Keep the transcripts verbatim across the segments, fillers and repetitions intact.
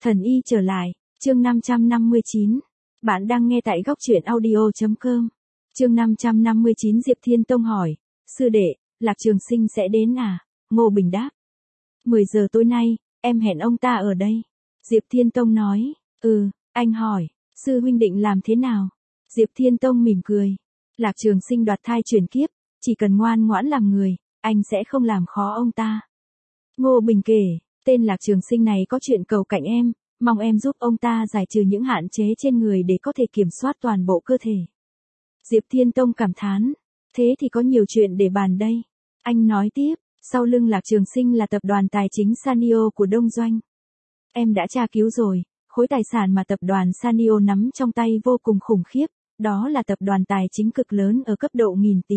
Thần y trở lại, chương năm trăm năm mươi chín. Bạn đang nghe tại góc truyện audio chấm com. Chương năm trăm năm mươi chín. Diệp Thiên Tông hỏi, sư đệ, Lạc Trường Sinh sẽ đến à? Ngô Bình đáp. mười giờ tối nay, em hẹn ông ta ở đây. Diệp Thiên Tông nói, ừ, anh hỏi, sư huynh định làm thế nào? Diệp Thiên Tông mỉm cười. Lạc Trường Sinh đoạt thai chuyển kiếp, chỉ cần ngoan ngoãn làm người, anh sẽ không làm khó ông ta. Ngô Bình kể, tên Lạc Trường Sinh này có chuyện cầu cạnh em, mong em giúp ông ta giải trừ những hạn chế trên người để có thể kiểm soát toàn bộ cơ thể. Diệp Thiên Tông cảm thán, thế thì có nhiều chuyện để bàn đây. Anh nói tiếp, sau lưng Lạc Trường Sinh là tập đoàn tài chính Sanyo của Đông Doanh. Em đã tra cứu rồi, khối tài sản mà tập đoàn Sanyo nắm trong tay vô cùng khủng khiếp, đó là tập đoàn tài chính cực lớn ở cấp độ nghìn tỷ.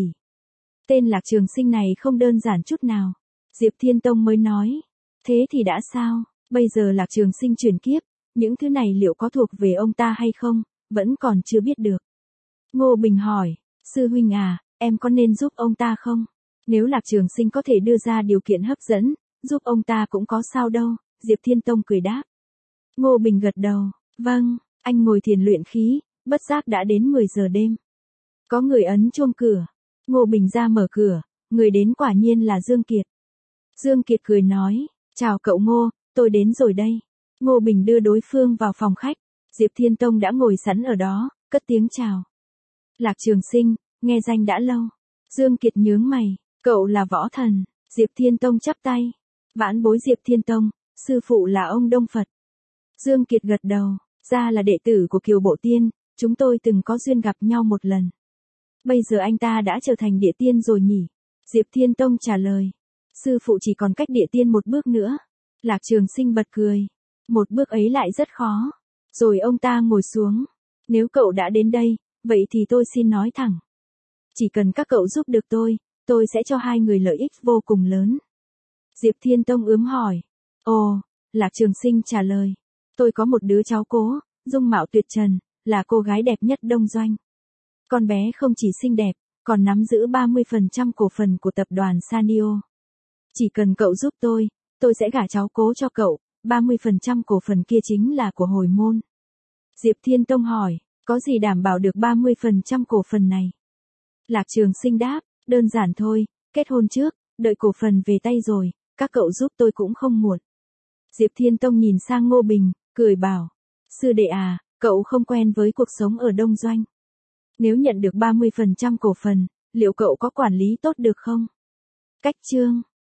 Tên Lạc Trường Sinh này không đơn giản chút nào. Diệp Thiên Tông mới nói, thế thì đã sao, bây giờ Lạc Trường Sinh chuyển kiếp, những thứ này liệu có thuộc về ông ta hay không, vẫn còn chưa biết được. Ngô Bình hỏi, sư huynh à, em có nên giúp ông ta không? Nếu Lạc Trường Sinh có thể đưa ra điều kiện hấp dẫn, giúp ông ta cũng có sao đâu, Diệp Thiên Tông cười đáp. Ngô Bình gật đầu, vâng, anh ngồi thiền luyện khí, bất giác đã đến mười giờ đêm. Có người ấn chuông cửa, Ngô Bình ra mở cửa, người đến quả nhiên là Dương Kiệt. Dương Kiệt cười nói, chào cậu Ngô, tôi đến rồi đây. Ngô Bình đưa đối phương vào phòng khách, Diệp Thiên Tông đã ngồi sẵn ở đó, cất tiếng chào. Lạc Trường Sinh, nghe danh đã lâu. Dương Kiệt nhướng mày, cậu là võ thần. Diệp Thiên Tông chắp tay, vãn bối Diệp Thiên Tông, sư phụ là ông Đông Phật. Dương Kiệt gật đầu, ra là đệ tử của Kiều Bộ Tiên, chúng tôi từng có duyên gặp nhau một lần. Bây giờ anh ta đã trở thành địa tiên rồi nhỉ? Diệp Thiên Tông trả lời, sư phụ chỉ còn cách địa tiên một bước nữa. Lạc Trường Sinh bật cười, một bước ấy lại rất khó. Rồi ông ta ngồi xuống, nếu cậu đã đến đây, vậy thì tôi xin nói thẳng. Chỉ cần các cậu giúp được tôi, tôi sẽ cho hai người lợi ích vô cùng lớn. Diệp Thiên Tông ướm hỏi, ồ, Lạc Trường Sinh trả lời, tôi có một đứa cháu cố, dung mạo tuyệt trần, là cô gái đẹp nhất Đông Doanh. Con bé không chỉ xinh đẹp, còn nắm giữ ba mươi phần trăm cổ phần của tập đoàn Sanyo. Chỉ cần cậu giúp tôi, tôi sẽ gả cháu cố cho cậu, ba mươi phần trăm cổ phần kia chính là của hồi môn. Diệp Thiên Tông hỏi, có gì đảm bảo được ba mươi phần trăm cổ phần này? Lạc Trường Sinh đáp, đơn giản thôi, kết hôn trước, đợi cổ phần về tay rồi, các cậu giúp tôi cũng không muộn. Diệp Thiên Tông nhìn sang Ngô Bình, cười bảo, sư đệ à, cậu không quen với cuộc sống ở Đông Doanh. Nếu nhận được ba mươi phần trăm cổ phần, liệu cậu có quản lý tốt được không? Cách chương